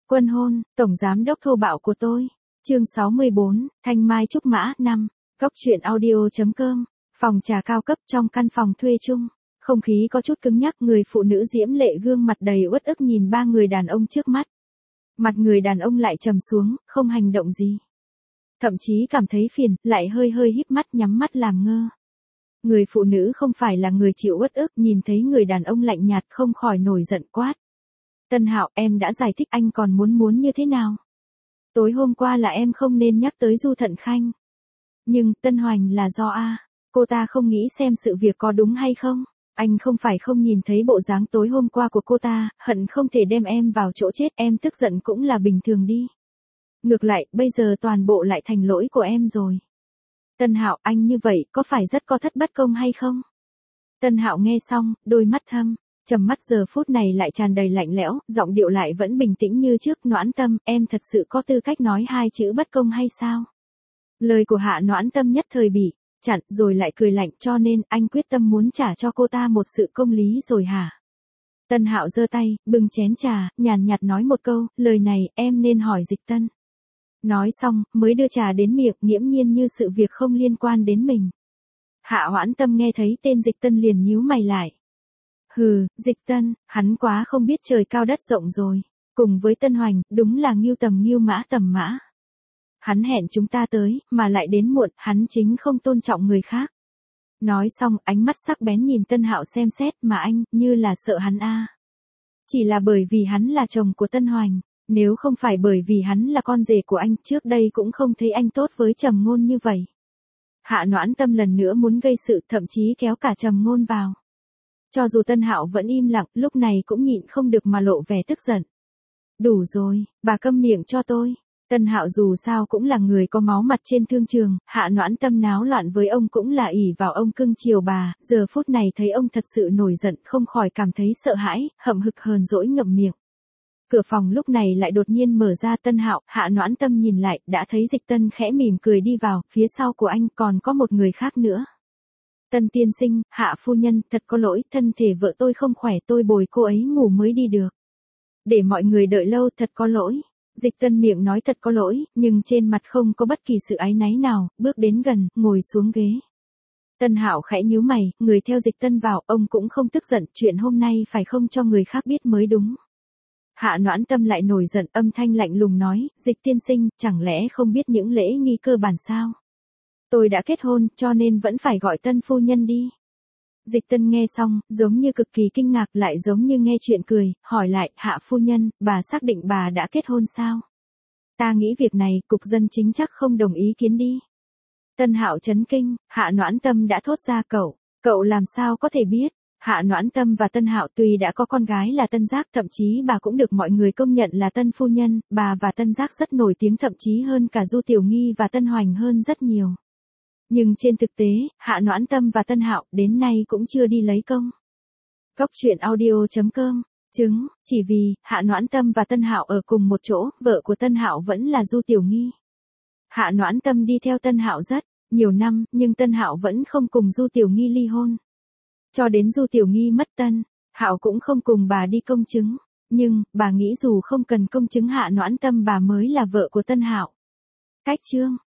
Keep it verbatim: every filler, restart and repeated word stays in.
Quân hôn, tổng giám đốc thô bạo của tôi. Chương sáu mươi bốn, Thanh Mai Trúc Mã năm. Góc truyện audio.com. Phòng trà cao cấp trong căn phòng thuê chung. Không khí có chút cứng nhắc, người phụ nữ diễm lệ gương mặt đầy uất ức nhìn ba người đàn ông trước mắt. Mặt người đàn ông lại trầm xuống, không hành động gì. Thậm chí cảm thấy phiền, lại hơi hơi híp mắt nhắm mắt làm ngơ. Người phụ nữ không phải là người chịu uất ức, nhìn thấy người đàn ông lạnh nhạt không khỏi nổi giận quát. Tân Hạo, em đã giải thích, anh còn muốn muốn như thế nào? Tối hôm qua là em không nên nhắc tới Du Thận Khanh. Nhưng, Tân Hoành là do A. Cô ta không nghĩ xem sự việc có đúng hay không. Anh không phải không nhìn thấy bộ dáng tối hôm qua của cô ta, hận không thể đem em vào chỗ chết, em tức giận cũng là bình thường đi. Ngược lại, bây giờ toàn bộ lại thành lỗi của em rồi. Tân Hạo, anh như vậy có phải rất có thất bất công hay không? Tân Hạo nghe xong, đôi mắt thâm, trầm mắt giờ phút này lại tràn đầy lạnh lẽo, giọng điệu lại vẫn bình tĩnh như trước. Noãn Tâm, em thật sự có tư cách nói hai chữ bất công hay sao? Lời của Hạ Noãn Tâm nhất thời bị chặn, rồi lại cười lạnh, cho nên anh quyết tâm muốn trả cho cô ta một sự công lý rồi hả? Tân Hạo giơ tay, bưng chén trà, nhàn nhạt nói một câu, lời này em nên hỏi Dịch Tân. Nói xong, mới đưa trà đến miệng, nghiễm nhiên như sự việc không liên quan đến mình. Hạ Noãn Tâm nghe thấy tên Dịch Tân liền nhíu mày lại. Hừ, Dịch Tân, hắn quá không biết trời cao đất rộng rồi. Cùng với Tân Hoành, đúng là nghiêu tầm nghiêu mã tầm mã. Hắn hẹn chúng ta tới, mà lại đến muộn, hắn chính không tôn trọng người khác. Nói xong, ánh mắt sắc bén nhìn Tân Hạo xem xét, mà anh, như là sợ hắn a. Chỉ là bởi vì hắn là chồng của Tân Hoành, nếu không phải bởi vì hắn là con rể của anh, trước đây cũng không thấy anh tốt với Trầm Ngôn như vậy. Hạ Noãn Tâm lần nữa muốn gây sự, thậm chí kéo cả Trầm Ngôn vào. Cho dù Tân Hạo vẫn im lặng, lúc này cũng nhịn không được mà lộ vẻ tức giận. Đủ rồi, bà câm miệng cho tôi. Tân Hạo dù sao cũng là người có máu mặt trên thương trường, Hạ Noãn Tâm náo loạn với ông cũng là ỷ vào ông cưng chiều bà, giờ phút này thấy ông thật sự nổi giận, không khỏi cảm thấy sợ hãi, hậm hực hờn dỗi ngậm miệng. Cửa phòng lúc này lại đột nhiên mở ra. Tân Hạo, Hạ Noãn Tâm nhìn lại, đã thấy Dịch Tân khẽ mỉm cười đi vào, phía sau của anh còn có một người khác nữa. Tân tiên sinh, Hạ phu nhân, thật có lỗi, thân thể vợ tôi không khỏe, tôi bồi cô ấy ngủ mới đi được. Để mọi người đợi lâu, thật có lỗi. Dịch Tân miệng nói thật có lỗi, nhưng trên mặt không có bất kỳ sự áy náy nào, bước đến gần, ngồi xuống ghế. Tân Hạo khẽ nhíu mày, người theo Dịch Tân vào, ông cũng không tức giận, chuyện hôm nay phải không cho người khác biết mới đúng. Hạ Noãn Tâm lại nổi giận, âm thanh lạnh lùng nói, Dịch tiên sinh, chẳng lẽ không biết những lễ nghi cơ bản sao? Tôi đã kết hôn, cho nên vẫn phải gọi Tân phu nhân đi. Dịch Tân nghe xong, giống như cực kỳ kinh ngạc, lại giống như nghe chuyện cười, hỏi lại, Hạ phu nhân, bà xác định bà đã kết hôn sao? Ta nghĩ việc này, cục dân chính chắc không đồng ý kiến đi. Tân Hạo chấn kinh, Hạ Noãn Tâm đã thốt ra, cậu, cậu làm sao có thể biết? Hạ Noãn Tâm và Tân Hạo tuy đã có con gái là Tân Giác, thậm chí bà cũng được mọi người công nhận là Tân phu nhân, bà và Tân Giác rất nổi tiếng, thậm chí hơn cả Du Tiểu Nghi và Tân Hoành hơn rất nhiều. Nhưng trên thực tế, Hạ Noãn Tâm và Tân Hạo đến nay cũng chưa đi lấy công. Góc truyện audio.com. Chứng, chỉ vì Hạ Noãn Tâm và Tân Hạo ở cùng một chỗ, vợ của Tân Hạo vẫn là Du Tiểu Nghi. Hạ Noãn Tâm đi theo Tân Hạo rất nhiều năm, nhưng Tân Hạo vẫn không cùng Du Tiểu Nghi ly hôn. Cho đến Du Tiểu Nghi mất Tân Hạo cũng không cùng bà đi công chứng, nhưng bà nghĩ dù không cần công chứng Hạ Noãn Tâm bà mới là vợ của Tân Hạo. Cách chương